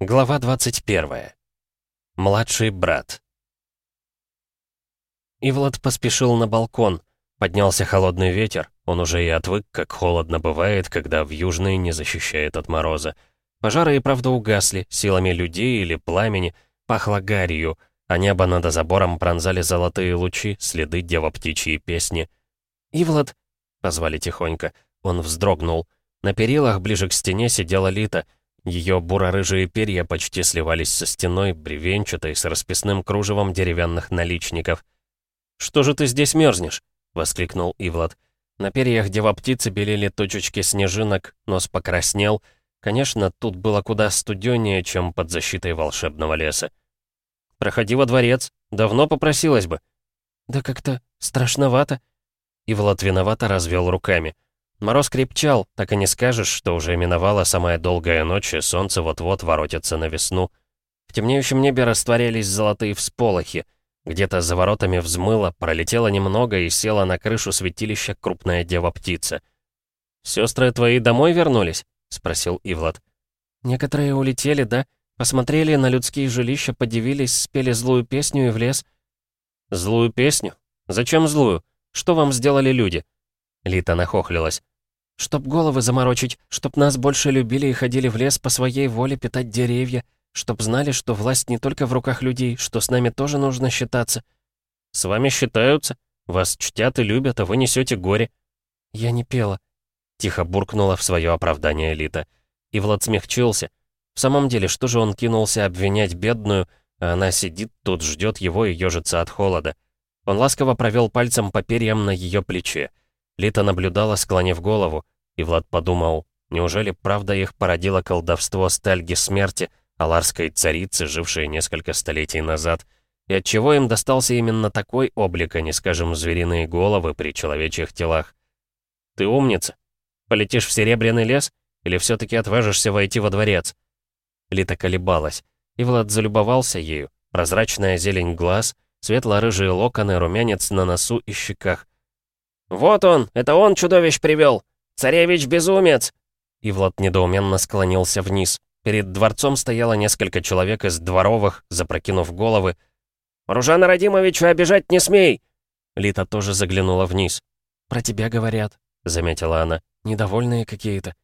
Глава 21. Младший брат. Ивлад поспешил на балкон. Поднялся холодный ветер. Он уже и отвык, как холодно бывает, когда в южные не защищает от мороза. Пожары и правда угасли, силами людей или пламени. Пахло гарью, а небо над забором пронзали золотые лучи, следы дева-птичьей песни. «Ивлад!» — позвали тихонько. Он вздрогнул. На перилах ближе к стене сидела Лита. Ее буро-рыжие перья почти сливались со стеной, бревенчатой, с расписным кружевом деревянных наличников. «Что же ты здесь мерзнешь?» — воскликнул Ивлад. На перьях дева-птицы белели точечки снежинок, нос покраснел. Конечно, тут было куда студеннее, чем под защитой волшебного леса. «Проходи во дворец. Давно попросилась бы». «Да как-то страшновато». Ивлад виновато развел руками. Мороз крепчал, так и не скажешь, что уже миновала самая долгая ночь, и солнце вот-вот воротится на весну. В темнеющем небе растворялись золотые всполохи. Где-то за воротами взмыло, пролетело немного и села на крышу святилища крупная дева-птица. «Сестры твои домой вернулись?» — спросил Ивлад. «Некоторые улетели, да? Посмотрели на людские жилища, подивились, спели злую песню и в лес». «Злую песню? Зачем злую? Что вам сделали люди?» Лита нахохлилась. «Чтоб головы заморочить, чтоб нас больше любили и ходили в лес по своей воле питать деревья, чтоб знали, что власть не только в руках людей, что с нами тоже нужно считаться». «С вами считаются? Вас чтят и любят, а вы несете горе». «Я не пела», — тихо буркнула в свое оправдание Лита. И Влад смягчился. В самом деле, что же он кинулся обвинять бедную, а она сидит тут, ждет его и ежится от холода. Он ласково провел пальцем по перьям на ее плече. Лита наблюдала, склонив голову, и Влад подумал, неужели правда их породило колдовство Стальги Смерти, аларской царицы, жившей несколько столетий назад, и отчего им достался именно такой облик, а не, скажем, звериные головы при человечьих телах. «Ты умница. Полетишь в Серебряный лес или все-таки отважишься войти во дворец?» Лита колебалась, и Влад залюбовался ею. Прозрачная зелень глаз, светло-рыжие локоны, румянец на носу и щеках. «Вот он! Это он чудовищ привел! Царевич-безумец!» Ивлад недоуменно склонился вниз. Перед дворцом стояло несколько человек из дворовых, запрокинув головы. «Ружана Радимовича обижать не смей!» Лита тоже заглянула вниз. «Про тебя говорят», — заметила она. «Недовольные какие-то».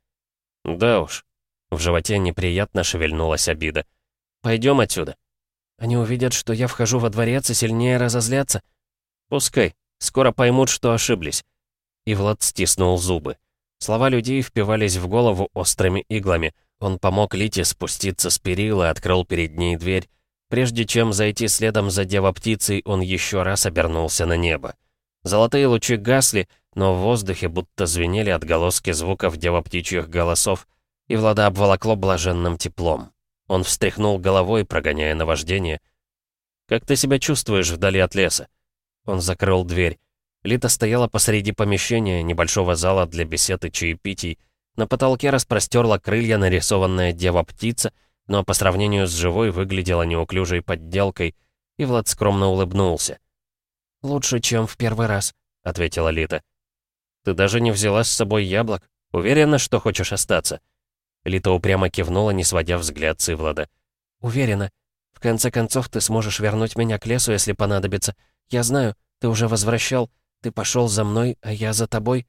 «Да уж». В животе неприятно шевельнулась обида. «Пойдем отсюда». «Они увидят, что я вхожу во дворец и сильнее разозлятся». «Пускай. Скоро поймут, что ошиблись». И Влад стиснул зубы. Слова людей впивались в голову острыми иглами. Он помог Лите спуститься с перил и открыл перед ней дверь. Прежде чем зайти следом за дева-птицей, он еще раз обернулся на небо. Золотые лучи гасли, но в воздухе будто звенели отголоски звуков дева-птичьих голосов, и Влада обволокло блаженным теплом. Он встряхнул головой, прогоняя наваждение. «Как ты себя чувствуешь вдали от леса?» Он закрыл дверь. Лита стояла посреди помещения, небольшого зала для бесед и чаепитий. На потолке распростерла крылья нарисованная дева-птица, но по сравнению с живой выглядела неуклюжей подделкой, и Влад скромно улыбнулся. «Лучше, чем в первый раз», — ответила Лита. «Ты даже не взяла с собой яблок? Уверена, что хочешь остаться?» Лита упрямо кивнула, не сводя взгляд с Ивлада. «Уверена. В конце концов, ты сможешь вернуть меня к лесу, если понадобится. Я знаю, ты уже возвращал. Ты пошел за мной, а я за тобой».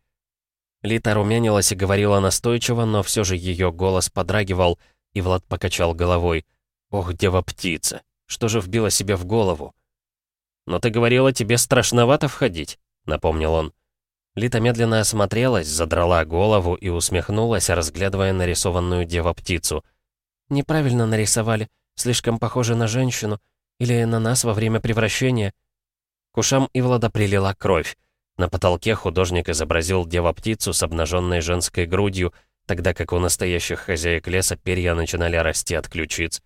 Лита румянилась и говорила настойчиво, но все же ее голос подрагивал, и Влад покачал головой. «Ох, дева-птица, что же вбило себе в голову?» «Но ты говорила, тебе страшновато входить», — напомнил он. Лита медленно осмотрелась, задрала голову и усмехнулась, разглядывая нарисованную дева-птицу. «Неправильно нарисовали. Слишком похоже на женщину. Или на нас во время превращения». К ушам Ивлада прилила кровь. На потолке художник изобразил дева-птицу с обнаженной женской грудью, тогда как у настоящих хозяек леса перья начинали расти от ключиц.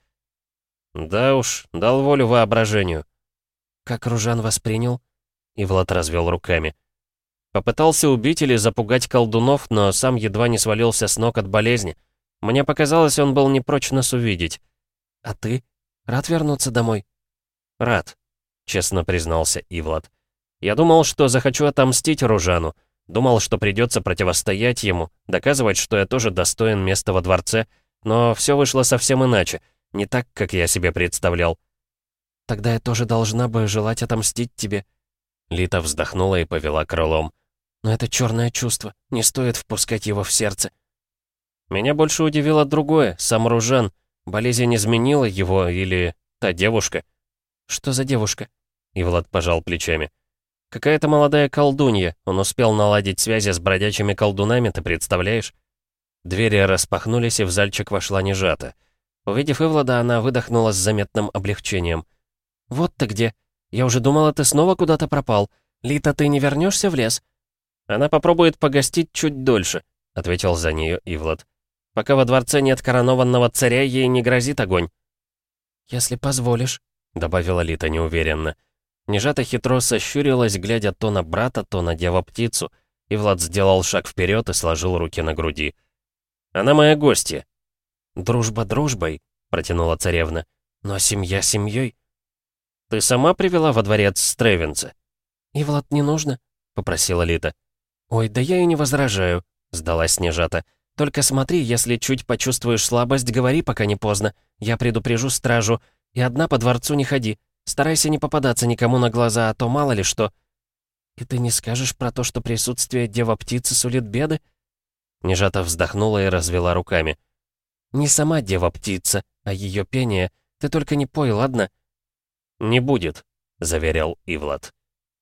«Да уж, дал волю воображению». «Как Ружан воспринял?» Ивлад развел руками. «Попытался убить или запугать колдунов, но сам едва не свалился с ног от болезни. Мне показалось, он был не прочь нас увидеть». «А ты? Рад вернуться домой?» «Рад», — честно признался Ивлад. «Я думал, что захочу отомстить Ружану. Думал, что придется противостоять ему, доказывать, что я тоже достоин места во дворце. Но все вышло совсем иначе. Не так, как я себе представлял». «Тогда я тоже должна бы желать отомстить тебе». Лита вздохнула и повела крылом. «Но это черное чувство. Не стоит впускать его в сердце». Меня больше удивило другое, сам Ружан. Болезнь изменила его или та девушка? «Что за девушка?» Ивлад пожал плечами. Какая-то молодая колдунья. Он успел наладить связи с бродячими колдунами, ты представляешь? Двери распахнулись, и в зальчик вошла Нежата. Увидев Ивлада, она выдохнула с заметным облегчением. «Вот ты где. Я уже думала, ты снова куда-то пропал. Лита, ты не вернешься в лес?» «Она попробует погостить чуть дольше», — ответил за нее Ивлад. «Пока во дворце нет коронованного царя, ей не грозит огонь». «Если позволишь», — добавила Лита неуверенно. Нежата хитро сощурилась, глядя то на брата, то на деву-птицу, и Влад сделал шаг вперед и сложил руки на груди. «Она моя гостья». «Дружба дружбой», — протянула царевна, — «но семья семьей». «Ты сама привела во дворец Стревенца?» «И Влад не нужно?» — попросила Лита. «Ой, да я и не возражаю», — сдалась Нежата. «Только смотри, если чуть почувствуешь слабость, говори, пока не поздно. Я предупрежу стражу. И одна по дворцу не ходи. Старайся не попадаться никому на глаза, а то мало ли что». «И ты не скажешь про то, что присутствие дева-птицы сулит беды?» Нежата вздохнула и развела руками. «Не сама дева-птица, а ее пение. Ты только не пой, ладно?» «Не будет», — заверил Ивлад.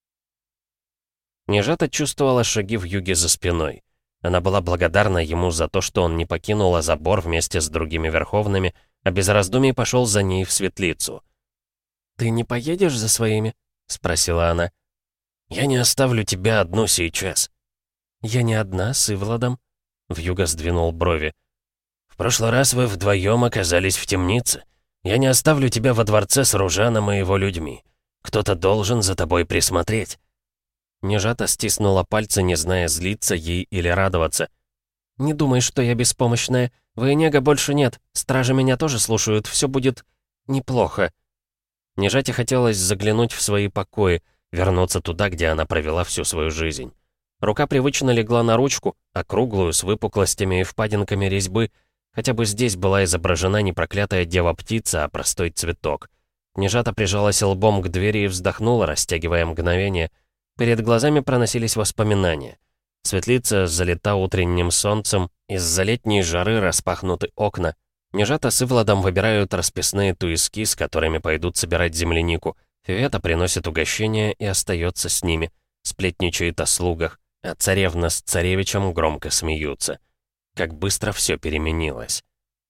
Нежата чувствовала шаги в юге за спиной. Она была благодарна ему за то, что он не покинул забор вместе с другими верховными, а без раздумий пошел за ней в светлицу. «Ты не поедешь за своими?» — спросила она. «Я не оставлю тебя одну сейчас». «Я не одна, с Ивладом», — вьюга сдвинул брови. «В прошлый раз вы вдвоем оказались в темнице. Я не оставлю тебя во дворце с Ружаном и его людьми. Кто-то должен за тобой присмотреть». Нежата стиснула пальцы, не зная, злиться ей или радоваться. «Не думай, что я беспомощная. Военега больше нет. Стражи меня тоже слушают. Все будет неплохо». Нежате хотелось заглянуть в свои покои, вернуться туда, где она провела всю свою жизнь. Рука привычно легла на ручку, округлую, с выпуклостями и впадинками резьбы. Хотя бы здесь была изображена не проклятая дева-птица, а простой цветок. Нежата прижалась лбом к двери и вздохнула, растягивая мгновение. Перед глазами проносились воспоминания. Светлица залита утренним солнцем, из-за летней жары распахнуты окна. Нежата с Ивладом выбирают расписные туиски, с которыми пойдут собирать землянику. Фивета приносит угощения и остается с ними. Сплетничает о слугах, а царевна с царевичем громко смеются. Как быстро все переменилось.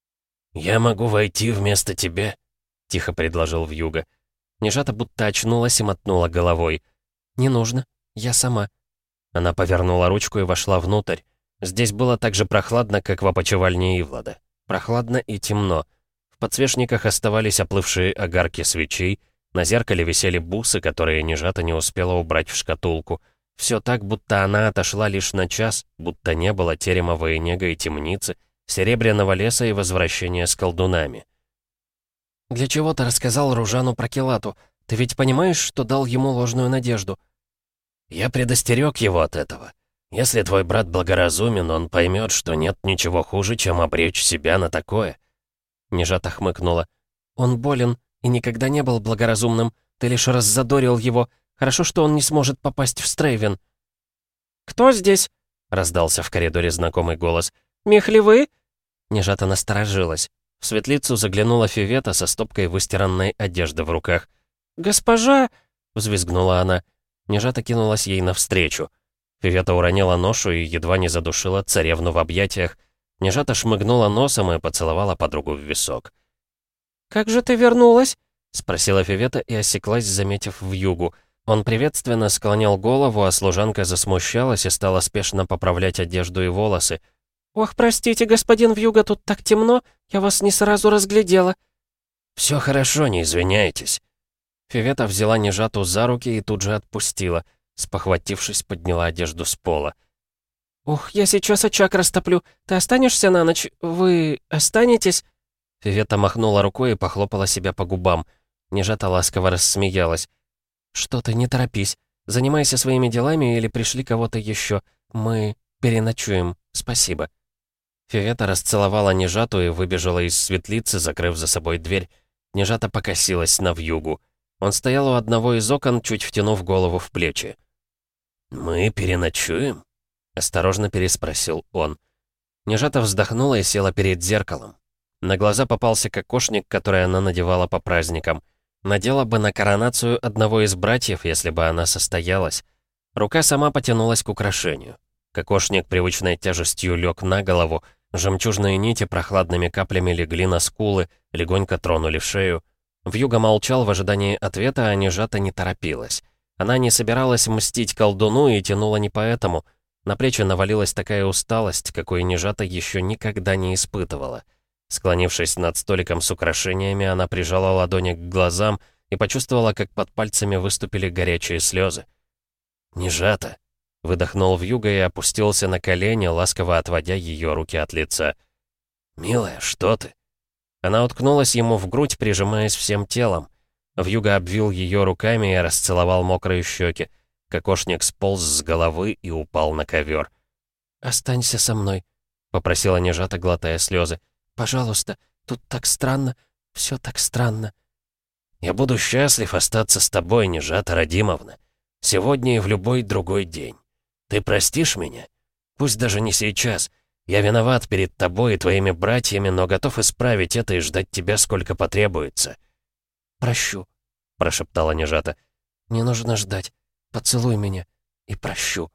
«Я могу войти вместо тебя?» — тихо предложил вьюга. Нежата будто очнулась и мотнула головой. «Не нужно. Я сама». Она повернула ручку и вошла внутрь. Здесь было так же прохладно, как в опочивальне Ивлада. Прохладно и темно. В подсвечниках оставались оплывшие огарки свечей, на зеркале висели бусы, которые Нежата не успела убрать в шкатулку. Все так, будто она отошла лишь на час, будто не было терема Военега и темницы, серебряного леса и возвращения с колдунами. «Для чего ты рассказал Ружану про Келату? Ты ведь понимаешь, что дал ему ложную надежду?» «Я предостерег его от этого. Если твой брат благоразумен, он поймет, что нет ничего хуже, чем обречь себя на такое». Нежата хмыкнула. «Он болен и никогда не был благоразумным. Ты лишь раззадорил его. Хорошо, что он не сможет попасть в Стрейвен». «Кто здесь?» — раздался в коридоре знакомый голос. «Михли вы?» Нежата насторожилась. В светлицу заглянула Фивета со стопкой выстиранной одежды в руках. «Госпожа!» — взвизгнула она. Нежата кинулась ей навстречу. Фивета уронила ношу и едва не задушила царевну в объятиях. Нежата шмыгнула носом и поцеловала подругу в висок. «Как же ты вернулась?» — спросила Фивета и осеклась, заметив вьюгу. Он приветственно склонял голову, а служанка засмущалась и стала спешно поправлять одежду и волосы. «Ох, простите, господин вьюга, тут так темно, я вас не сразу разглядела». «Все хорошо, не извиняйтесь». Фивета взяла Нежату за руки и тут же отпустила. Спохватившись, подняла одежду с пола. «Ух, я сейчас очаг растоплю. Ты останешься на ночь? Вы останетесь?» Фивета махнула рукой и похлопала себя по губам. Нежата ласково рассмеялась. «Что ты, не торопись. Занимайся своими делами или пришли кого-то еще. Мы переночуем. Спасибо». Февета расцеловала Нежату и выбежала из светлицы, закрыв за собой дверь. Нежата покосилась на вьюгу. Он стоял у одного из окон, чуть втянув голову в плечи. «Мы переночуем?» — осторожно переспросил он. Нежата вздохнула и села перед зеркалом. На глаза попался кокошник, который она надевала по праздникам. Надела бы на коронацию одного из братьев, если бы она состоялась. Рука сама потянулась к украшению. Кокошник привычной тяжестью лег на голову, жемчужные нити прохладными каплями легли на скулы, легонько тронули в шею. Вьюга молчал в ожидании ответа, а Нежата не торопилась. Она не собиралась мстить колдуну и тянула не поэтому. На плечи навалилась такая усталость, какой Нежата еще никогда не испытывала. Склонившись над столиком с украшениями, она прижала ладони к глазам и почувствовала, как под пальцами выступили горячие слезы. «Нежата!» — выдохнул вьюга и опустился на колени, ласково отводя ее руки от лица. «Милая, что ты?» Она уткнулась ему в грудь, прижимаясь всем телом. Вьюга обвил ее руками и расцеловал мокрые щеки. Кокошник сполз с головы и упал на ковер. «Останься со мной», — попросила Нежата, глотая слезы. «Пожалуйста, тут так странно, все так странно». «Я буду счастлив остаться с тобой, Нежата Радимовна. Сегодня и в любой другой день. Ты простишь меня? Пусть даже не сейчас. Я виноват перед тобой и твоими братьями, но готов исправить это и ждать тебя, сколько потребуется». «Прощу», — прошептала Нежата. «Не нужно ждать. Поцелуй меня и прощу».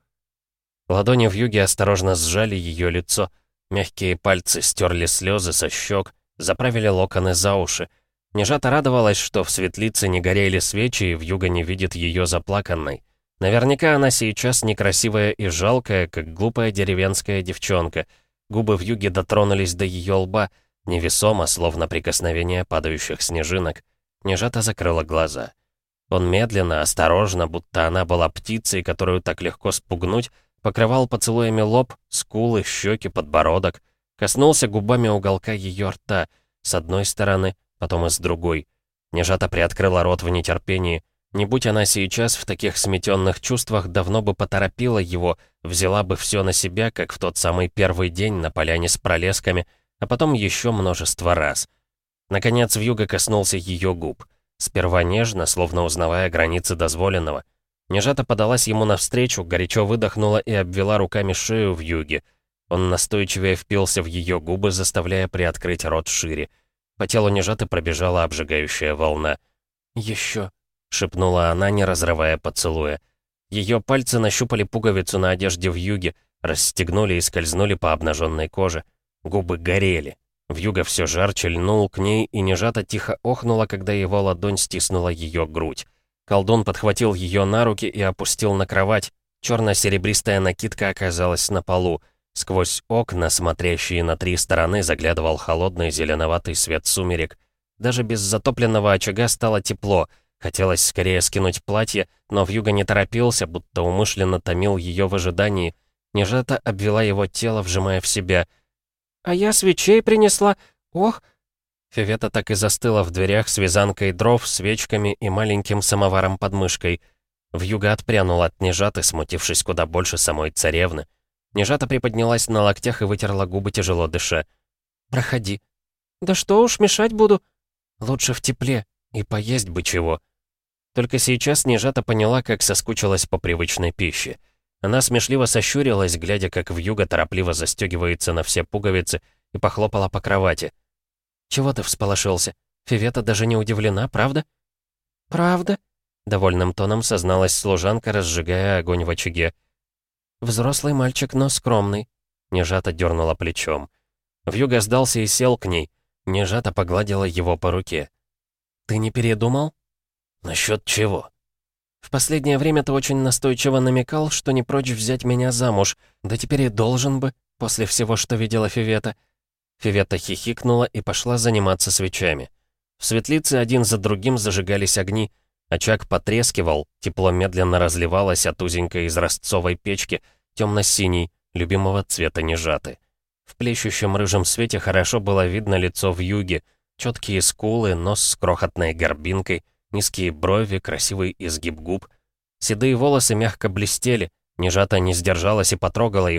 Ладони вьюги осторожно сжали ее лицо. Мягкие пальцы стерли слезы со щек, заправили локоны за уши. Нежата радовалась, что в светлице не горели свечи, и вьюга не видит ее заплаканной. Наверняка она сейчас некрасивая и жалкая, как глупая деревенская девчонка. Губы вьюги дотронулись до ее лба, невесомо, словно прикосновение падающих снежинок. Нежата закрыла глаза. Он медленно, осторожно, будто она была птицей, которую так легко спугнуть, покрывал поцелуями лоб, скулы, щеки, подбородок, коснулся губами уголка ее рта, с одной стороны, потом и с другой. Нежата приоткрыла рот в нетерпении. Не будь она сейчас в таких сметенных чувствах, давно бы поторопила его, взяла бы все на себя, как в тот самый первый день на поляне с пролесками, а потом еще множество раз. Наконец вьюга коснулся ее губ. Сперва нежно, словно узнавая границы дозволенного. Нежата подалась ему навстречу, горячо выдохнула и обвела руками шею вьюги. Он настойчивее впился в ее губы, заставляя приоткрыть рот шире. По телу Нежаты пробежала обжигающая волна. «Еще», — шепнула она, не разрывая поцелуя. Ее пальцы нащупали пуговицу на одежде вьюги, расстегнули и скользнули по обнаженной коже. Губы горели. Вьюга все жарче льнул к ней, и Нежата тихо охнула, когда его ладонь стиснула ее грудь. Колдун подхватил ее на руки и опустил на кровать. Черно-серебристая накидка оказалась на полу. Сквозь окна, смотрящие на 3 стороны, заглядывал холодный зеленоватый свет сумерек. Даже без затопленного очага стало тепло. Хотелось скорее скинуть платье, но вьюга не торопился, будто умышленно томил ее в ожидании. Нежата обвела его тело, вжимая в себя. «А я свечей принесла. Ох!» Февета так и застыла в дверях с вязанкой дров, свечками и маленьким самоваром под мышкой. Вьюга отпрянул от Нежаты, смутившись куда больше самой царевны. Нежата приподнялась на локтях и вытерла губы, тяжело дыша. «Проходи». «Да что уж, мешать буду». «Лучше в тепле, и поесть бы чего». Только сейчас Нежата поняла, как соскучилась по привычной пище. Она смешливо сощурилась, глядя, как вьюга торопливо застегивается на все пуговицы, и похлопала по кровати. «Чего ты всполошился? Февета даже не удивлена, правда?» «Правда?» — довольным тоном созналась служанка, разжигая огонь в очаге. «Взрослый мальчик, но скромный», — Нежата дернула плечом. Вьюга сдался и сел к ней. Нежата погладила его по руке. «Ты не передумал?» «Насчет чего?» «В последнее время ты очень настойчиво намекал, что не прочь взять меня замуж. Да теперь и должен бы, после всего, что видела Февета». Февета хихикнула и пошла заниматься свечами. В светлице один за другим зажигались огни. Очаг потрескивал, тепло медленно разливалось от узенькой изразцовой печки, темно-синий, любимого цвета Нежаты. В плещущем рыжем свете хорошо было видно лицо вьюги, четкие скулы, нос с крохотной горбинкой, низкие брови, красивый изгиб губ. Седые волосы мягко блестели, Нежата не сдержалась и потрогала их.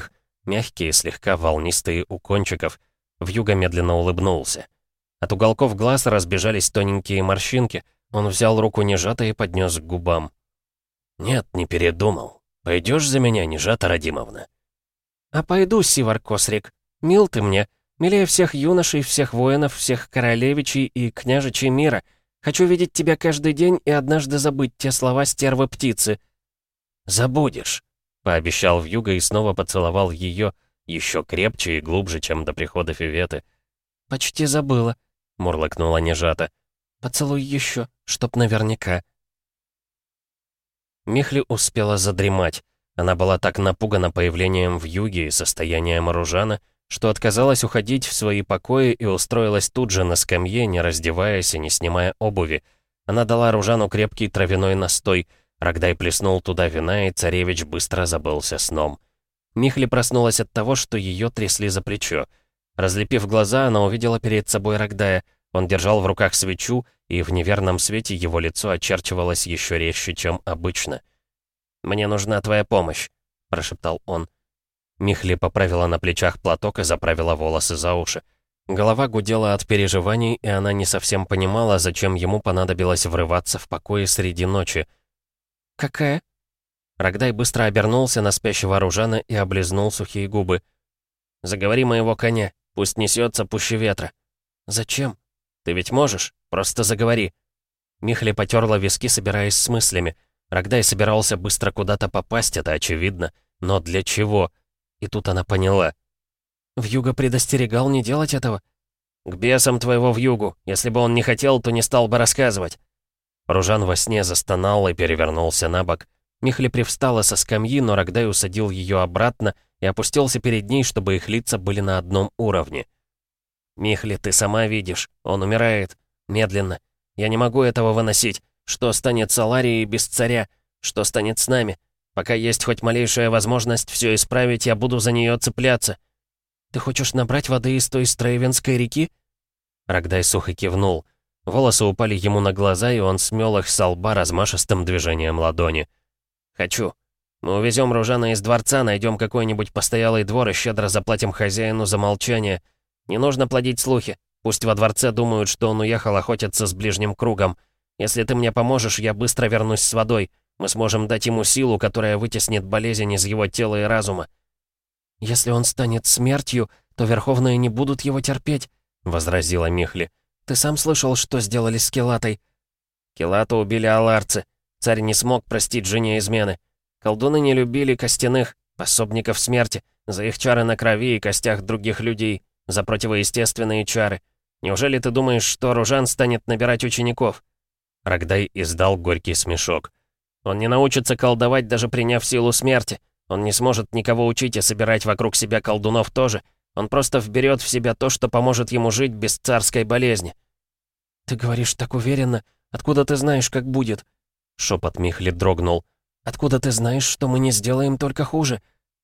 мягкие, слегка волнистые у кончиков. Вьюга медленно улыбнулся. От уголков глаз разбежались тоненькие морщинки. Он взял руку Нежата и поднес к губам. «Нет, не передумал. Пойдешь за меня, Нежата Радимовна?» «А пойду, Сивар Косрик. Мил ты мне. Милее всех юношей, всех воинов, всех королевичей и княжичей мира. Хочу видеть тебя каждый день и однажды забыть те слова стервы-птицы». «Забудешь», — пообещал Вьюга и снова поцеловал ее, еще крепче и глубже, чем до прихода Фиветы. «Почти забыла», — мурлыкнула Нежата. «Поцелуй еще, чтоб наверняка». Михли успела задремать. Она была так напугана появлением Вьюги и состоянием Ружана, что отказалась уходить в свои покои и устроилась тут же на скамье, не раздеваясь и не снимая обуви. Она дала Ружану крепкий травяной настой. Рогдай плеснул туда вина, и царевич быстро забылся сном. Михли проснулась от того, что ее трясли за плечо. Разлепив глаза, она увидела перед собой Рогдая. Он держал в руках свечу, и в неверном свете его лицо очерчивалось еще резче, чем обычно. «Мне нужна твоя помощь», — прошептал он. Михли поправила на плечах платок и заправила волосы за уши. Голова гудела от переживаний, и она не совсем понимала, зачем ему понадобилось врываться в покое среди ночи. «Какая?» Рогдай быстро обернулся на спящего Ружана и облизнул сухие губы. «Заговори моего коня, пусть несется пуще ветра». «Зачем?» «Ты ведь можешь? Просто заговори». Михли потерла виски, собираясь с мыслями. Рогдай собирался быстро куда-то попасть, это очевидно. Но для чего? И тут она поняла. «Вьюга предостерегал не делать этого?» «К бесам твоего Вьюгу. Если бы он не хотел, то не стал бы рассказывать». Ружан во сне застонал и перевернулся на бок. Михли привстала со скамьи, но Рогдай усадил ее обратно и опустился перед ней, чтобы их лица были на одном уровне. «Михли, ты сама видишь. Он умирает. Медленно. Я не могу этого выносить. Что станет с Аларией без царя? Что станет с нами? Пока есть хоть малейшая возможность все исправить, я буду за нее цепляться». «Ты хочешь набрать воды из той Строевенской реки?» Рогдай сухо кивнул. Волосы упали ему на глаза, и он смел их со лба размашистым движением ладони. «Хочу. Мы увезем Ружана из дворца, найдем какой-нибудь постоялый двор и щедро заплатим хозяину за молчание. Не нужно плодить слухи. Пусть во дворце думают, что он уехал охотиться с ближним кругом. Если ты мне поможешь, я быстро вернусь с водой. Мы сможем дать ему силу, которая вытеснит болезнь из его тела и разума». «Если он станет смертью, то верховные не будут его терпеть», — возразила Михли. «Ты сам слышал, что сделали с Келатой?» «Келату убили аларцы. Царь не смог простить жене измены. Колдуны не любили костяных, пособников смерти, за их чары на крови и костях других людей, за противоестественные чары. Неужели ты думаешь, что Ружан станет набирать учеников?» Рогдай издал горький смешок. «Он не научится колдовать, даже приняв силу смерти. Он не сможет никого учить и собирать вокруг себя колдунов тоже. Он просто вберет в себя то, что поможет ему жить без царской болезни». «Ты говоришь так уверенно. Откуда ты знаешь, как будет?» Шепот Михли дрогнул. «Откуда ты знаешь, что мы не сделаем только хуже?»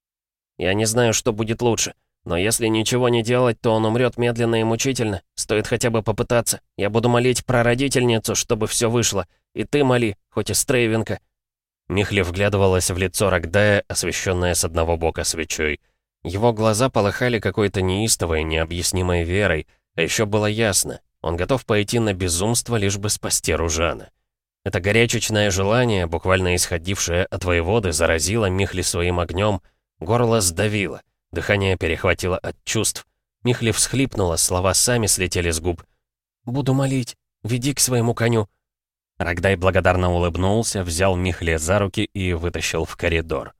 «Я не знаю, что будет лучше. Но если ничего не делать, то он умрет медленно и мучительно. Стоит хотя бы попытаться. Я буду молить прародительницу, чтобы все вышло. И ты моли, хоть и Стрейвенка». Михли вглядывалась в лицо Рогдая, освещенное с одного бока свечой. Его глаза полыхали какой-то неистовой, необъяснимой верой. А еще было ясно, он готов пойти на безумство, лишь бы спасти Ружана. Это горячечное желание, буквально исходившее от воеводы, заразило Михли своим огнем, горло сдавило, дыхание перехватило от чувств. Михли всхлипнула, слова сами слетели с губ. «Буду молить. Веди к своему коню». Рогдай благодарно улыбнулся, взял Михли за руки и вытащил в коридор.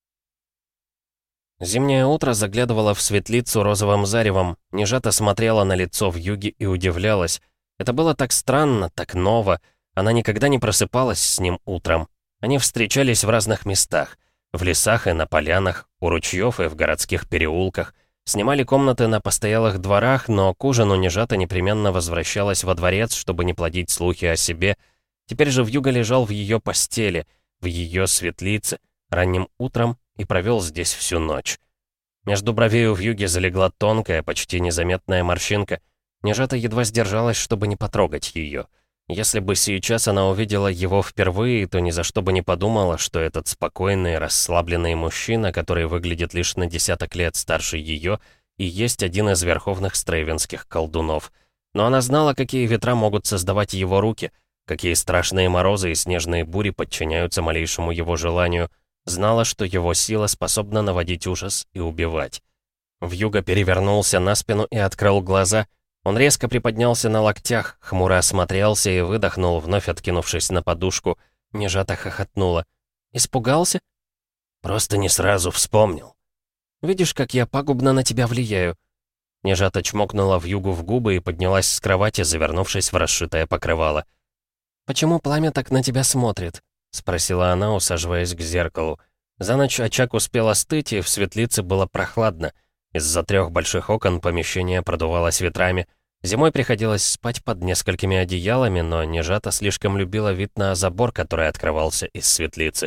Зимнее утро заглядывало в светлицу розовым заревом. Нежата смотрела на лицо Вьюги и удивлялась. Это было так странно, так ново. Она никогда не просыпалась с ним утром. Они встречались в разных местах. В лесах и на полянах, у ручьев и в городских переулках. Снимали комнаты на постоялых дворах, но к ужину Нежата непременно возвращалась во дворец, чтобы не плодить слухи о себе. Теперь же Вьюга лежал в ее постели, в ее светлице, ранним утром и провел здесь всю ночь. Между бровей у Вьюги залегла тонкая, почти незаметная морщинка. Нежата едва сдержалась, чтобы не потрогать ее. Если бы сейчас она увидела его впервые, то ни за что бы не подумала, что этот спокойный, расслабленный мужчина, который выглядит лишь на десяток лет старше ее, и есть один из верховных стрейвенских колдунов. Но она знала, какие ветра могут создавать его руки, какие страшные морозы и снежные бури подчиняются малейшему его желанию, знала, что его сила способна наводить ужас и убивать. Вьюга перевернулся на спину и открыл глаза. Он резко приподнялся на локтях, хмуро осмотрелся и выдохнул, вновь откинувшись на подушку. Нежата хохотнула. «Испугался?» «Просто не сразу вспомнил». «Видишь, как я пагубно на тебя влияю». Нежата чмокнула Вьюгу в губы и поднялась с кровати, завернувшись в расшитое покрывало. «Почему пламя так на тебя смотрит?» — спросила она, усаживаясь к зеркалу. За ночь очаг успел остыть, и в светлице было прохладно. Из-за 3 больших окон помещение продувалось ветрами. Зимой приходилось спать под несколькими одеялами, но Нежата слишком любила вид на забор, который открывался из светлицы.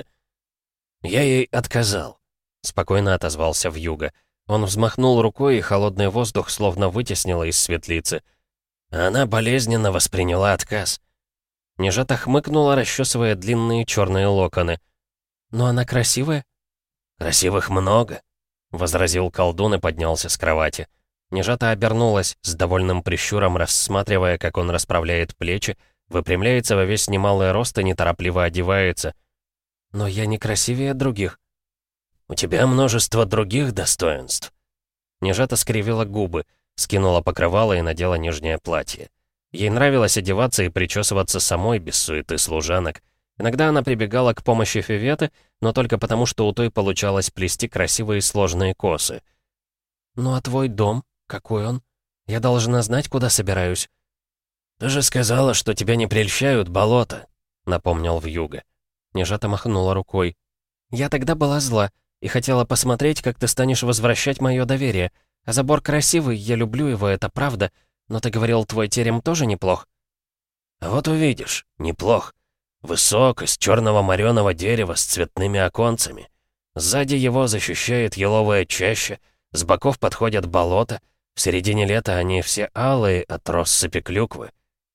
«Я ей отказал», — спокойно отозвался Вьюга. Он взмахнул рукой, и холодный воздух словно вытеснило из светлицы. Она болезненно восприняла отказ. Нежата хмыкнула, расчесывая длинные черные локоны. «Но она красивая?» «Красивых много», — возразил колдун и поднялся с кровати. Нежата обернулась, с довольным прищуром рассматривая, как он расправляет плечи, выпрямляется во весь немалый рост и неторопливо одевается. «Но я не красивее других». «У тебя множество других достоинств». Нежата скривила губы, скинула покрывало и надела нижнее платье. Ей нравилось одеваться и причесываться самой, без суеты служанок. Иногда она прибегала к помощи Феветы, но только потому, что у той получалось плести красивые сложные косы. «Ну а твой дом? Какой он? Я должна знать, куда собираюсь». «Ты же сказала, что тебя не прельщают болота», — напомнил Вьюга. Нежата махнула рукой. «Я тогда была зла и хотела посмотреть, как ты станешь возвращать мое доверие. А забор красивый, я люблю его, это правда. Но ты говорил, твой терем тоже неплох». «Вот увидишь, неплох. Высок, из черного мореного дерева с цветными оконцами. Сзади его защищает еловая чаща, с боков подходят болота, в середине лета они все алые от россыпи клюквы».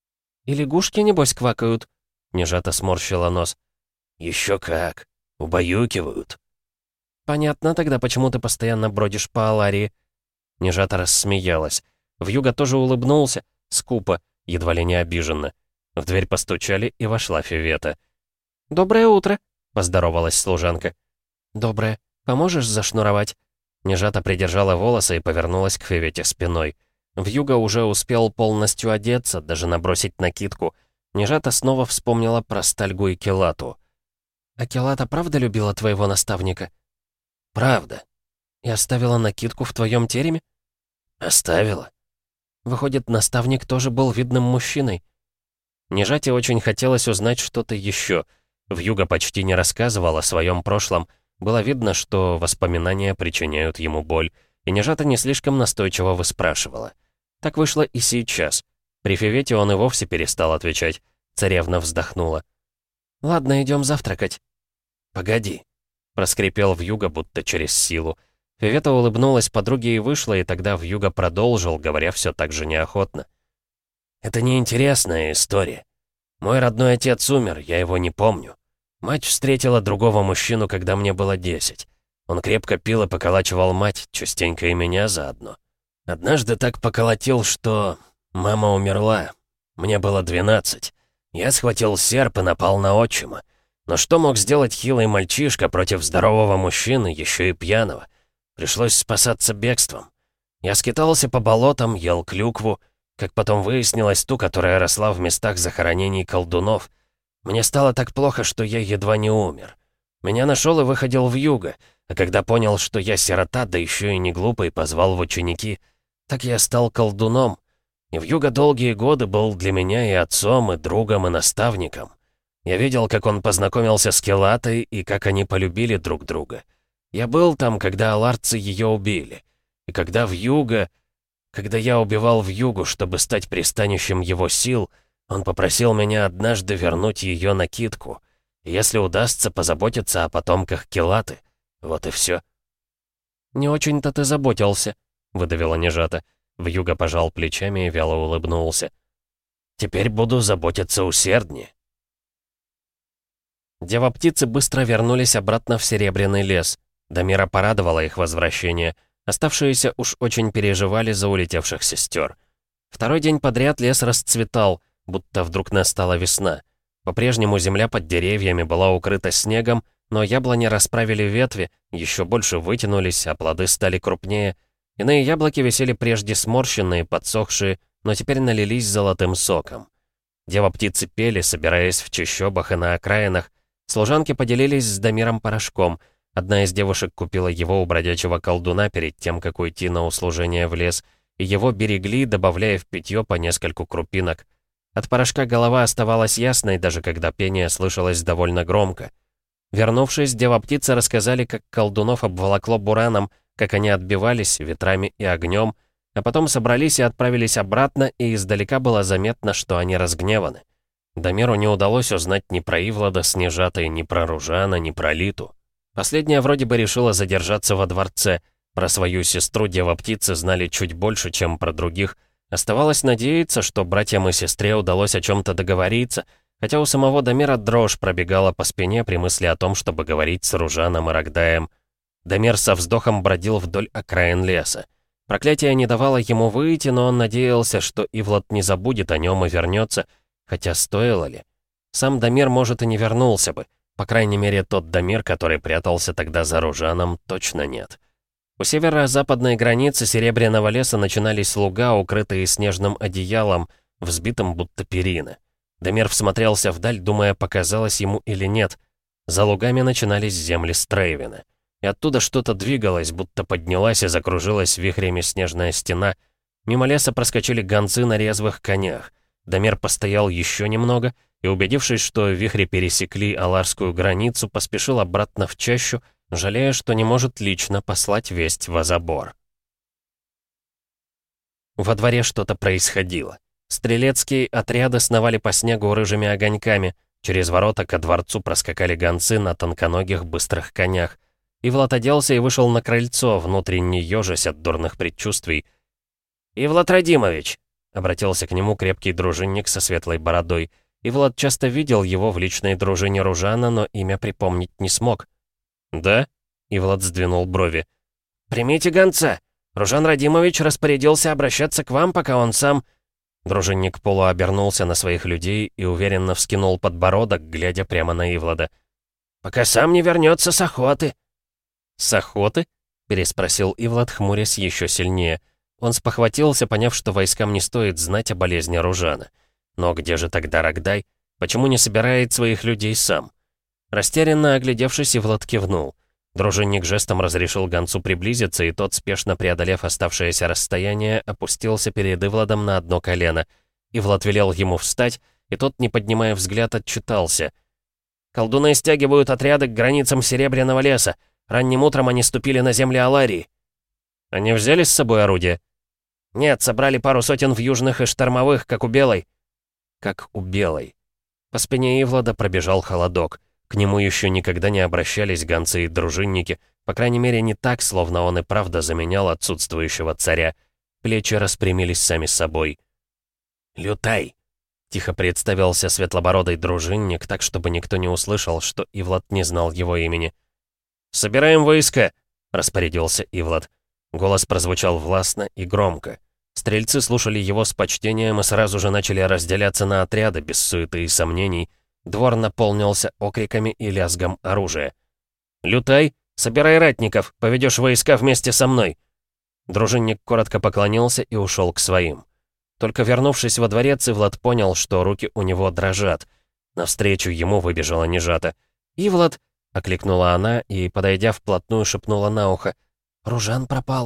«И лягушки, небось, квакают?» Нежата сморщила нос. «Еще как. Убаюкивают». «Понятно тогда, почему ты постоянно бродишь по Аларии». Нежата рассмеялась. Вьюга тоже улыбнулся, скупо, едва ли не обиженно. В дверь постучали, и вошла Февета. «Доброе утро», — поздоровалась служанка. «Доброе. Поможешь зашнуровать?» Нежата придержала волосы и повернулась к Февете спиной. Вьюга уже успел полностью одеться, даже набросить накидку. Нежата снова вспомнила про Стальгу и Келату. «А Келата правда любила твоего наставника?» «Правда». «И оставила накидку в твоем тереме?» «Оставила». «Выходит, наставник тоже был видным мужчиной?» Нежате очень хотелось узнать что-то еще. Вьюга почти не рассказывал о своем прошлом. Было видно, что воспоминания причиняют ему боль. И Нежата не слишком настойчиво выспрашивала. Так вышло и сейчас. При Февете он и вовсе перестал отвечать. Царевна вздохнула. «Ладно, идем завтракать». «Погоди», — проскрипел Вьюга, будто через силу. Февета улыбнулась подруге и вышла, и тогда Вьюга продолжил, говоря все так же неохотно. «Это неинтересная история. Мой родной отец умер, я его не помню. Мать встретила другого мужчину, когда мне было 10. Он крепко пил и поколачивал мать, частенько и меня заодно. Однажды так поколотил, что мама умерла. Мне было 12. Я схватил серп и напал на отчима. Но что мог сделать хилый мальчишка против здорового мужчины, еще и пьяного? Пришлось спасаться бегством. Я скитался по болотам, ел клюкву, как потом выяснилось, ту, которая росла в местах захоронений колдунов. Мне стало так плохо, что я едва не умер. Меня нашел и выходил Вьюга, а когда понял, что я сирота, да еще и не глупый, позвал в ученики. Так я стал колдуном. И Вьюга долгие годы был для меня и отцом, и другом, и наставником. Я видел, как он познакомился с Келатой, и как они полюбили друг друга. Я был там, когда аларцы ее убили. И когда я убивал Вьюгу, чтобы стать пристанищем его сил, он попросил меня однажды вернуть ее накидку. И если удастся позаботиться о потомках Келаты. Вот и все. «Не очень-то ты заботился», — выдавила Нежата. Вьюга пожал плечами и вяло улыбнулся. Теперь буду заботиться усерднее». Дева-птицы быстро вернулись обратно в Серебряный лес. Дамира порадовала их возвращение. Оставшиеся уж очень переживали за улетевших сестер. Второй день подряд лес расцветал, будто вдруг настала весна. По-прежнему земля под деревьями была укрыта снегом, но яблони расправили ветви, еще больше вытянулись, а плоды стали крупнее. Иные яблоки висели прежде сморщенные, подсохшие, но теперь налились золотым соком. Дева-птицы пели, собираясь в чащобах и на окраинах. Служанки поделились с Дамиром порошком. Одна из девушек купила его у бродячего колдуна перед тем, как уйти на услужение в лес, и его берегли, добавляя в питье по нескольку крупинок. От порошка голова оставалась ясной, даже когда пение слышалось довольно громко. Вернувшись, дева-птицы рассказали, как колдунов обволокло бураном, как они отбивались ветрами и огнем, а потом собрались и отправились обратно, и издалека было заметно, что они разгневаны. Дамиру не удалось узнать ни про Ивлада с Нежатой, ни про Ружана, ни про Литу. Последняя вроде бы решила задержаться во дворце. Про свою сестру дева-птицы знали чуть больше, чем про других. Оставалось надеяться, что братьям и сестре удалось о чем-то договориться, хотя у самого Дамира дрожь пробегала по спине при мысли о том, чтобы говорить с Ружаном и Рогдаем. Дамир со вздохом бродил вдоль окраин леса. Проклятие не давало ему выйти, но он надеялся, что Ивлад не забудет о нем и вернется, хотя стоило ли? Сам Дамир, может, и не вернулся бы. По крайней мере, тот Дамир, который прятался тогда за Ружаном, точно нет. У северо-западной границы Серебряного леса начинались луга, укрытые снежным одеялом, взбитым будто перина. Дамир всмотрелся вдаль, думая, показалось ему или нет. За лугами начинались земли Стрейвина. И оттуда что-то двигалось, будто поднялась и закружилась вихрями снежная стена. Мимо леса проскочили гонцы на резвых конях. Дамир постоял еще немного и, убедившись, что вихри пересекли аларскую границу, поспешил обратно в чащу, жалея, что не может лично послать весть в Азабор. Во дворе что-то происходило. Стрелецкие отряды сновали по снегу рыжими огоньками. Через ворота ко дворцу проскакали гонцы на тонконогих быстрых конях. Ивлад оделся и вышел на крыльцо, внутренне ежась от дурных предчувствий. «Ивлад Радимович!» — обратился к нему крепкий дружинник со светлой бородой. Ивлад часто видел его в личной дружине Ружана, но имя припомнить не смог. «Да?» — Ивлад сдвинул брови. «Примите гонца! Ружан Радимович распорядился обращаться к вам, пока он сам...» Дружинник полуобернулся на своих людей и уверенно вскинул подбородок, глядя прямо на Ивлада. «Пока сам не вернется с охоты». «С охоты?» — переспросил Ивлад, хмурясь еще сильнее. Он спохватился, поняв, что войскам не стоит знать о болезни Ружана. Но где же тогда Рогдай? Почему не собирает своих людей сам? Растерянно оглядевшись, Ивлад кивнул. Дружинник жестом разрешил гонцу приблизиться, и тот, спешно преодолев оставшееся расстояние, опустился перед Ивладом на одно колено. Ивлад велел ему встать, и тот, не поднимая взгляд, отчитался. «Колдуны стягивают отряды к границам Серебряного леса. Ранним утром они ступили на земли Аларии». «Они взяли с собой орудие?» «Нет, собрали пару сотен в южных и штормовых, как у Белой». «Как у Белой». По спине Ивлада пробежал холодок. К нему еще никогда не обращались гонцы и дружинники, по крайней мере не так, словно он и правда заменял отсутствующего царя. Плечи распрямились сами собой. «Лютай!» — тихо представился светлобородый дружинник, так, чтобы никто не услышал, что Ивлад не знал его имени. «Собираем войска!» — распорядился Ивлад. Голос прозвучал властно и громко. Стрельцы слушали его с почтением и сразу же начали разделяться на отряды, без суеты и сомнений. Двор наполнился окриками и лязгом оружия. «Лютай, собирай ратников, поведешь войска вместе со мной!» Дружинник коротко поклонился и ушел к своим. Только вернувшись во дворец, Ивлад понял, что руки у него дрожат. Навстречу ему выбежала Нежата. «Ивлад!» — окликнула она и, подойдя вплотную, шепнула на ухо. «Ружан пропал!»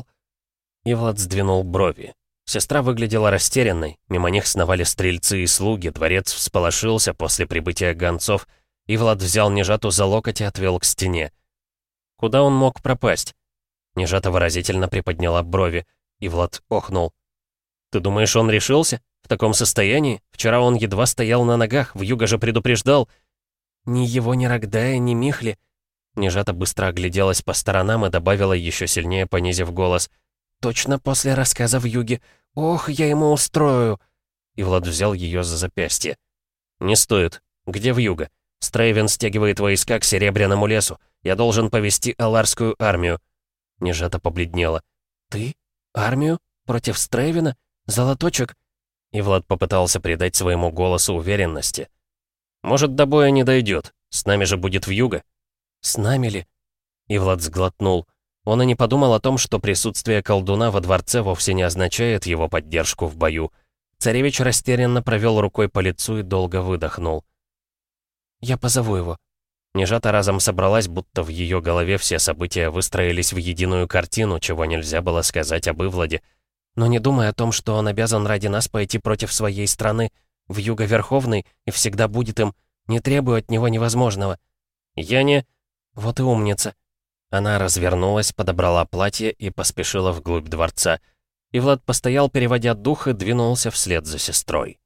Ивлад сдвинул брови. Сестра выглядела растерянной, мимо них сновали стрельцы и слуги, дворец всполошился после прибытия гонцов. Ивлад взял Нежату за локоть и отвел к стене. Куда он мог пропасть? Нежата выразительно приподняла брови. Ивлад охнул. «Ты думаешь, он решился? В таком состоянии? Вчера он едва стоял на ногах, вьюга же предупреждал». «Ни его, ни Рогдая, ни Михли». Нежата быстро огляделась по сторонам и добавила, еще сильнее понизив голос. «Точно после рассказа вьюги. Ох, я ему устрою!» и Влад взял ее за запястье. «Не стоит. Где вьюга? Стрейвен стягивает войска к Серебряному лесу. Я должен повести аларскую армию». Нежата побледнела. «Ты? Армию? Против Стрейвена? Золоточек?» И Влад попытался придать своему голосу уверенности. «Может, до боя не дойдет. С нами же будет вьюга». «С нами ли?» И Влад сглотнул. Он и не подумал о том, что присутствие колдуна во дворце вовсе не означает его поддержку в бою. Царевич растерянно провел рукой по лицу и долго выдохнул. «Я позову его». Нежата разом собралась, будто в ее голове все события выстроились в единую картину, чего нельзя было сказать об Ивладе. «Но не думай о том, что он обязан ради нас пойти против своей страны. Вьюга Верховный и всегда будет им. Не требуй от него невозможного». «Я не...» «Вот и умница». Она развернулась, подобрала платье и поспешила вглубь дворца. И Влад постоял, переводя дух, и двинулся вслед за сестрой.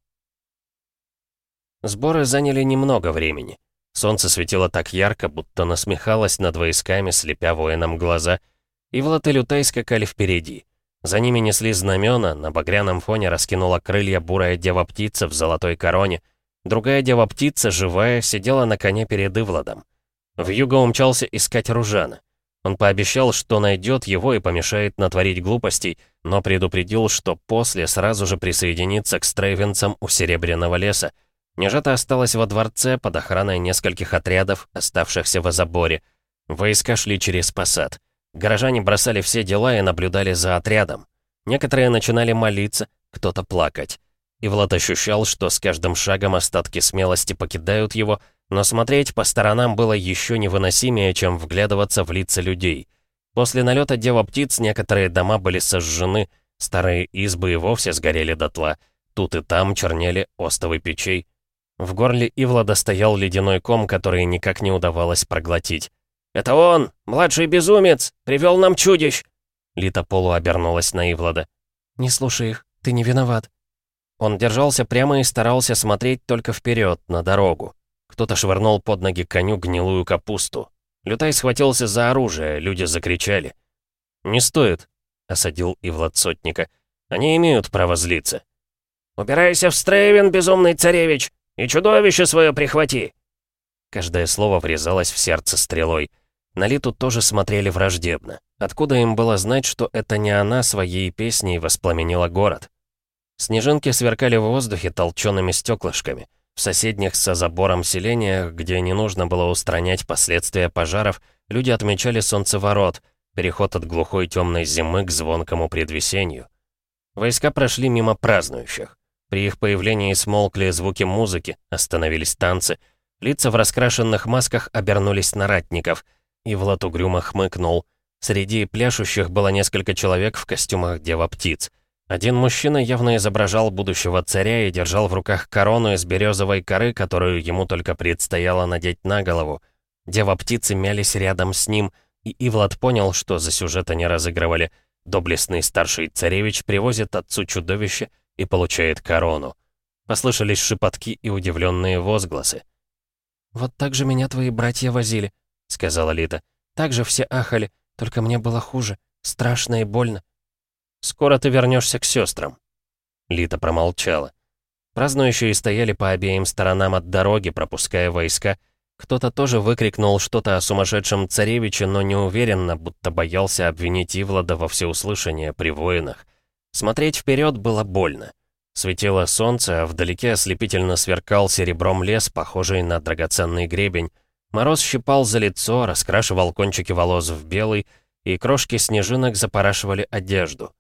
Сборы заняли немного времени. Солнце светило так ярко, будто насмехалось над войсками, слепя воинам глаза. И Влад и Лютай скакали впереди. За ними несли знамена, на багряном фоне раскинула крылья бурая дева-птица в золотой короне. Другая дева-птица, живая, сидела на коне перед Ивладом. Вьюга умчался искать Ружана. Он пообещал, что найдет его и помешает натворить глупостей, но предупредил, что после сразу же присоединится к стрейвенцам у Серебряного леса. Нежата осталась во дворце под охраной нескольких отрядов, оставшихся в заборе. Войска шли через посад. Горожане бросали все дела и наблюдали за отрядом. Некоторые начинали молиться, кто-то плакать. И Влад ощущал, что с каждым шагом остатки смелости покидают его, но смотреть по сторонам было еще невыносимее, чем вглядываться в лица людей. После налета дева-птиц некоторые дома были сожжены, старые избы и вовсе сгорели дотла. Тут и там чернели остовы печей. В горле Ивлада стоял ледяной ком, который никак не удавалось проглотить. «Это он, младший безумец, привел нам чудищ!» Лита полуобернулась на Ивлада. «Не слушай их, ты не виноват». Он держался прямо и старался смотреть только вперед, на дорогу. Кто-то швырнул под ноги коню гнилую капусту. Лютай схватился за оружие, люди закричали. «Не стоит», — осадил Ивлад сотника. «Они имеют право злиться». «Убирайся в Стрейвен, безумный царевич, и чудовище свое прихвати!» Каждое слово врезалось в сердце стрелой. На Литу тоже смотрели враждебно. Откуда им было знать, что это не она своей песней воспламенила город? Снежинки сверкали в воздухе толчеными стеклышками. В соседних со забором селениях, где не нужно было устранять последствия пожаров, люди отмечали солнцеворот, переход от глухой темной зимы к звонкому предвесенью. Войска прошли мимо празднующих. При их появлении смолкли звуки музыки, остановились танцы. Лица в раскрашенных масках обернулись на ратников. И Влад угрюмо хмыкнул. Среди пляшущих было несколько человек в костюмах дева-птиц. Один мужчина явно изображал будущего царя и держал в руках корону из березовой коры, которую ему только предстояло надеть на голову. Дева-птицы мялись рядом с ним, и Ивлад понял, что за сюжет они разыгрывали. Доблестный старший царевич привозит отцу чудовище и получает корону. Послышались шепотки и удивленные возгласы. «Вот так же меня твои братья возили», — сказала Лита. «Так же все ахали, только мне было хуже, страшно и больно». «Скоро ты вернешься к сестрам». Лита промолчала. Празднующие стояли по обеим сторонам от дороги, пропуская войска. Кто-то тоже выкрикнул что-то о сумасшедшем царевиче, но неуверенно, будто боялся обвинить Ивлада во всеуслышание при воинах. Смотреть вперед было больно. Светило солнце, а вдалеке ослепительно сверкал серебром лес, похожий на драгоценный гребень. Мороз щипал за лицо, раскрашивал кончики волос в белый, и крошки снежинок запорашивали одежду.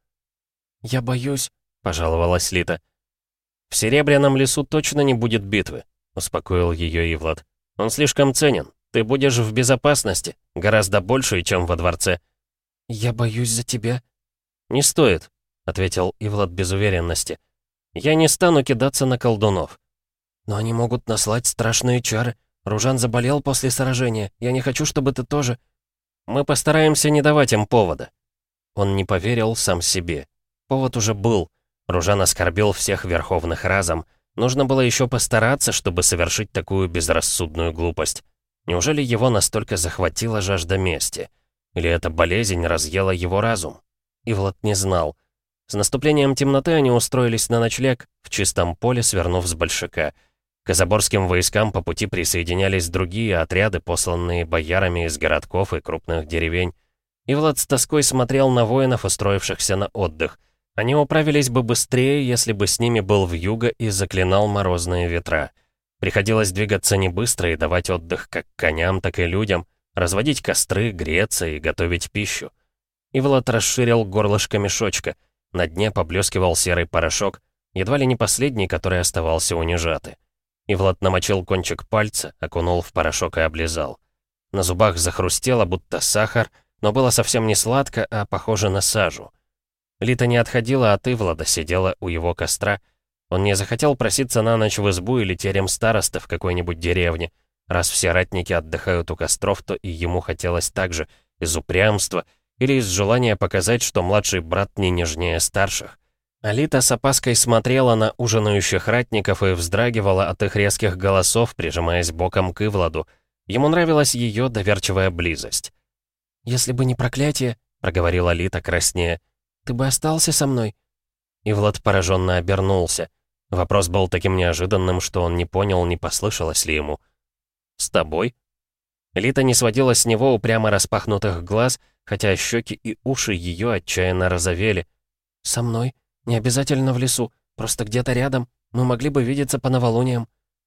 «Я боюсь», — пожаловалась Лита. «В Серебряном лесу точно не будет битвы», — успокоил ее Ивлад. «Он слишком ценен. Ты будешь в безопасности, гораздо больше, чем во дворце». «Я боюсь за тебя». «Не стоит», — ответил Ивлад без уверенности. «Я не стану кидаться на колдунов». «Но они могут наслать страшные чары. Ружан заболел после сражения. Я не хочу, чтобы ты тоже...» «Мы постараемся не давать им повода». Он не поверил сам себе. Повод уже был. Ружан оскорбил всех верховных разом. Нужно было еще постараться, чтобы совершить такую безрассудную глупость. Неужели его настолько захватила жажда мести? Или эта болезнь разъела его разум? Ивлад не знал. С наступлением темноты они устроились на ночлег, в чистом поле свернув с большака. К азаборским войскам по пути присоединялись другие отряды, посланные боярами из городков и крупных деревень. Ивлад с тоской смотрел на воинов, устроившихся на отдых. Они управились бы быстрее, если бы с ними был вьюга и заклинал морозные ветра. Приходилось двигаться не быстро и давать отдых как коням, так и людям, разводить костры, греться и готовить пищу. Ивлад расширил горлышко мешочка. На дне поблескивал серый порошок, едва ли не последний, который оставался у Нежаты. Ивлад намочил кончик пальца, окунул в порошок и облизал. На зубах захрустело, будто сахар, но было совсем не сладко, а похоже на сажу. Лита не отходила от Ивлада, сидела у его костра. Он не захотел проситься на ночь в избу или терем старосты в какой-нибудь деревне. Раз все ратники отдыхают у костров, то и ему хотелось так же, из упрямства или из желания показать, что младший брат не нежнее старших. Алита с опаской смотрела на ужинающих ратников и вздрагивала от их резких голосов, прижимаясь боком к Ивладу. Ему нравилась ее доверчивая близость. «Если бы не проклятие», — проговорила Алита краснея, — «ты бы остался со мной?» Ивлад пораженно обернулся. Вопрос был таким неожиданным, что он не понял, не послышалось ли ему. «С тобой?» Лита не сводила с него упрямо распахнутых глаз, хотя щеки и уши ее отчаянно розовели. «Со мной? Не обязательно в лесу, просто где-то рядом. Мы могли бы видеться по новолуниям».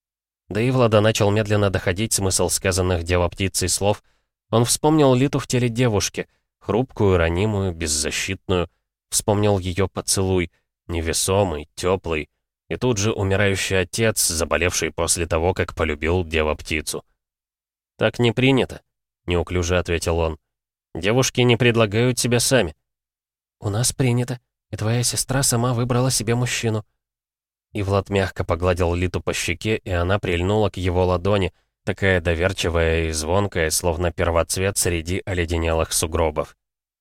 До Ивлада начал медленно доходить смысл сказанных дева-птицей слов. Он вспомнил Литу в теле девушки, хрупкую, ранимую, беззащитную. Вспомнил ее поцелуй, невесомый, теплый, и тут же умирающий отец, заболевший после того, как полюбил дева-птицу. «Так не принято», — неуклюже ответил он. «Девушки не предлагают себя сами». «У нас принято, и твоя сестра сама выбрала себе мужчину». Ивлад мягко погладил Литу по щеке, и она прильнула к его ладони, такая доверчивая и звонкая, словно первоцвет среди оледенелых сугробов.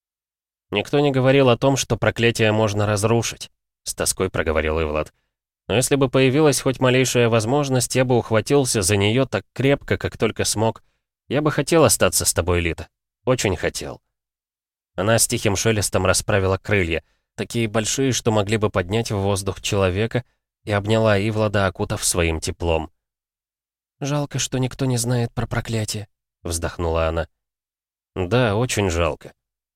«Никто не говорил о том, что проклятие можно разрушить», — с тоской проговорил Ивлад. «Но если бы появилась хоть малейшая возможность, я бы ухватился за нее так крепко, как только смог. Я бы хотел остаться с тобой, Лита. Очень хотел». Она с тихим шелестом расправила крылья, такие большие, что могли бы поднять в воздух человека, и обняла Ивлада, окутав своим теплом. «Жалко, что никто не знает про проклятие», — вздохнула она. «Да, очень жалко».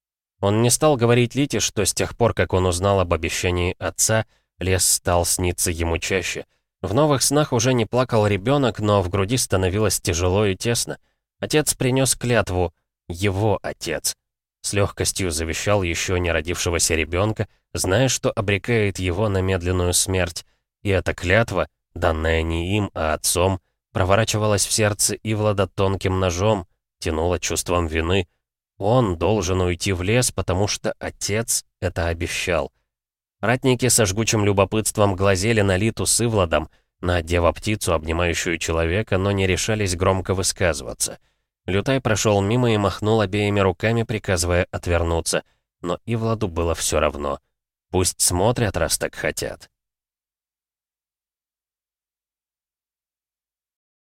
Он не стал говорить Лите, что с тех пор, как он узнал об обещании отца, лес стал сниться ему чаще. В новых снах уже не плакал ребенок, но в груди становилось тяжело и тесно. Отец принес клятву, его отец. С легкостью завещал еще не родившегося ребенка, зная, что обрекает его на медленную смерть. И эта клятва, данная не им, а отцом, проворачивалась в сердце Ивлада тонким ножом, тянула чувством вины. Он должен уйти в лес, потому что отец это обещал. Ратники со жгучим любопытством глазели на Литу с Ивладом, на дева-птицу, обнимающую человека, но не решались громко высказываться. Лютай прошел мимо и махнул обеими руками, приказывая отвернуться, но Ивладу было все равно. Пусть смотрят, раз так хотят.